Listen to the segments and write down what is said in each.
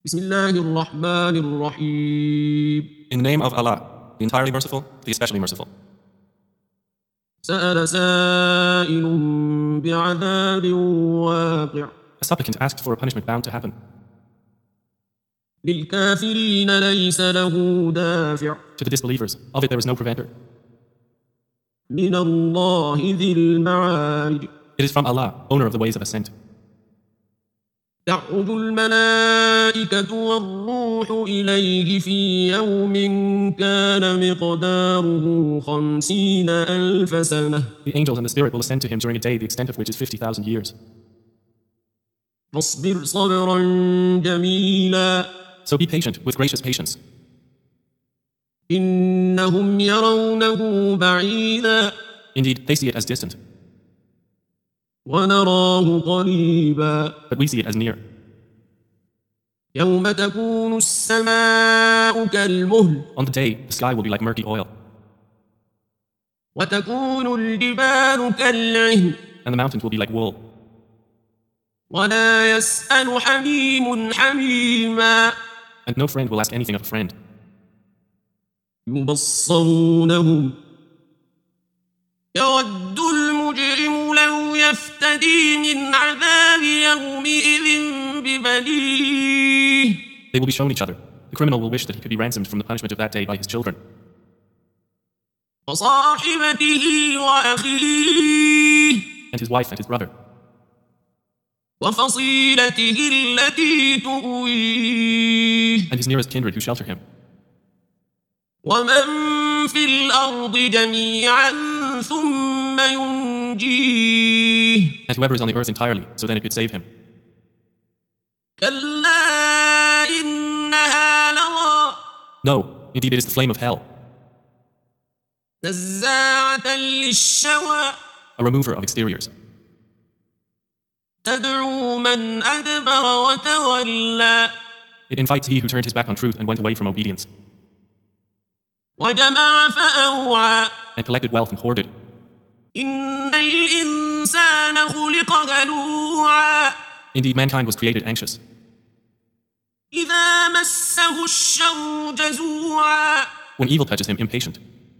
بسم الله الرحمن الرحيم. In the name of Allah, the entirely merciful, the especially merciful. سأل سائل بعذاب واقع A supplicant asked for a punishment bound to happen. للكافرين ليس له دافع To the disbelievers, of it there is no preventer. من الله ذي المعارج. It is from Allah, owner of the ways of ascent. تعرج الملائكة والروح إليه في يوم كان مقداره 50,000 سنة. The angels and the spirit will ascend to him during a day the extent of which is 50,000 years. فاصبر صبرا جميلا. So be patient with gracious patience. إنهم يرونه بعيدا Indeed, they see it as distant, ونراه قريبا. but we see it as near. يوم تكون السماء كالمهل On the day, the sky will be like murky oil, وتكون الجبال كالعهن and the mountains will be like wool, ولا يسأل حميم حميما. and no friend will ask anything of a friend. يبصرونهم يود المجرم لو يفتدي من عذاب يومئذ ببنيه. They will be shown each other. The criminal will wish that he could be ransomed from the punishment of that day by his children, وصاحبته وأخيه and his wife and his brother, وفصيلته التي تؤويه and his nearest kindred who shelter him, ومن في الأرض جميعا ثم ينجيه. and whoever is on the earth entirely, so then it could save him. كلا إنها لظى No, indeed it is the flame of hell, نزاعة للشوى a remover of exteriors. تدعو من أدبر وتولى It invites he who turned his back on truth and went away from obedience, وجمع فأوعى. and collected wealth and hoarded. إن الإنسان خلق هلوعا Indeed, mankind was created anxious. إذا مسه الشر جزوعا When evil touches him, impatient.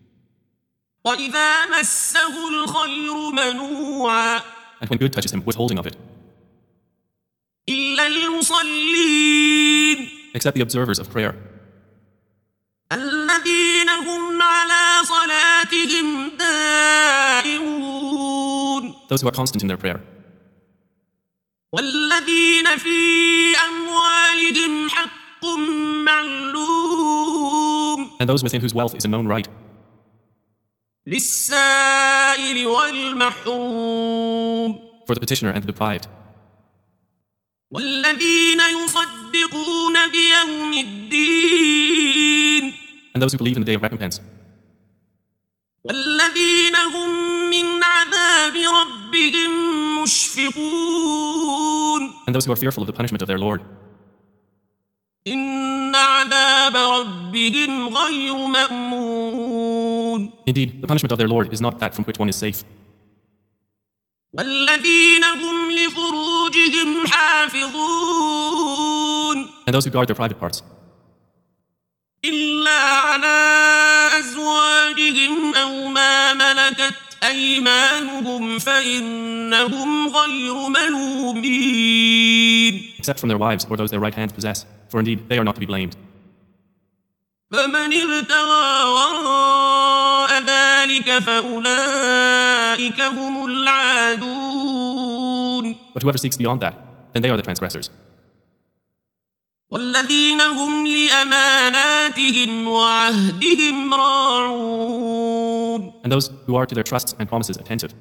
وإذا مسه الخير منوعا. And when good touches him, withholding of it. إلا المصلين Except the observers of prayer, الذين هم على صلاتهم دائمون those who are constant in their prayer, والذين في أموالهم حق معلوم and those within whose wealth is a known right, للسائل والمحروم for the petitioner and the deprived, والذين يصدقون بيوم الدين and those who believe in the day of recompense, والذين هم من عذاب ربهم مشفقون and those who are fearful of the punishment of their Lord. إن عذاب ربهم غير مأمون Indeed, the punishment of their Lord is not that from which one is safe. والذين هم لفروجهم حافظون And those who guard their private parts, إلا على أزواجهم أو ما ملكت أيمانهم فإنهم غير ملومين. except from their wives or those their right hands possess, for indeed they are not to be blamed. فمن ابتغى وراء ذلك فأولئك هم العادون. But whoever seeks beyond that, then they are the transgressors. والذين هم لأماناتهم وعهدهم راعون. And those who are to their trusts and promises attentive,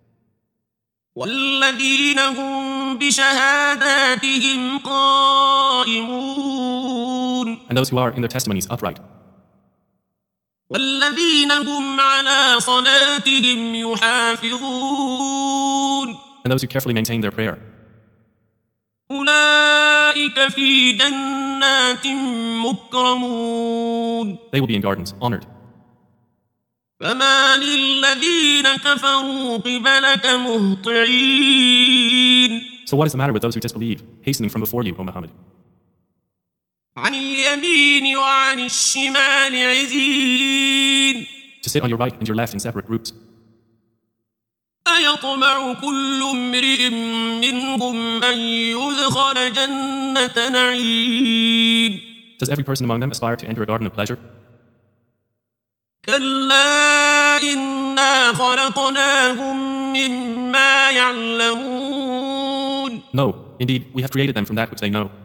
والذين هم بشهاداتهم قائمون. and those who are in their testimonies upright, والذين هم على صلاتهم يحافظون. and those who carefully maintain their prayer. أولئك في جنات مكرمون. They will be in gardens, honored. فما للذين كفروا قبلك مهطعين. So what is the matter with those who disbelieve, hastening from before you, O Muhammad? عن اليمين وعن الشمال عزين to sit on your right and your left in separate groups. أيطمع كل امرئ منهم أن يدخل جنة نعيم Does every person among them aspire to enter a garden of pleasure? كلا إنا خلقناهم مما يعلمون No, indeed, we have created them from that which they know.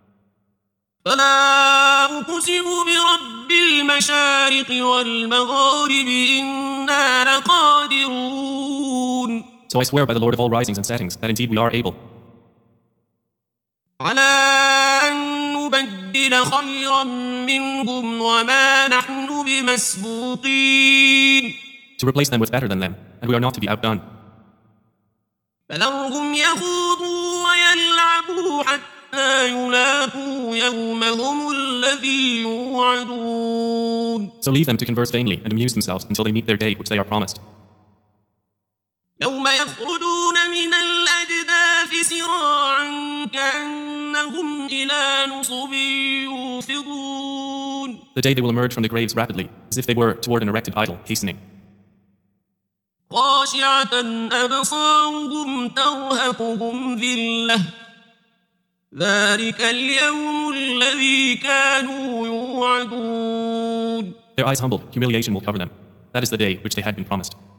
فلا أقسم برب المشارق والمغارب إنا لقادرون So I swear by the Lord of all risings and settings that indeed we are able على أن نبدل خيرا منهم وما نحن بمسبوقين to replace them with better than them, and we are not to be outdone. فذرهم يخوضوا ويلعبوا حتى يلاقوا يومهم الذي يوعدون So leave them to converse vainly and amuse themselves until they meet their day which they are promised. يوم يخرجون من الأجداث سراعا كأنهم إلى نصب يوفضون The day they will emerge from the graves rapidly, as if they were toward an erected idol, hastening. خاشعة أبصارهم ترهقهم ذلة ذلك اليوم الذي كانوا يوعدون Their eyes humbled, humiliation will cover them. That is the day which they had been promised.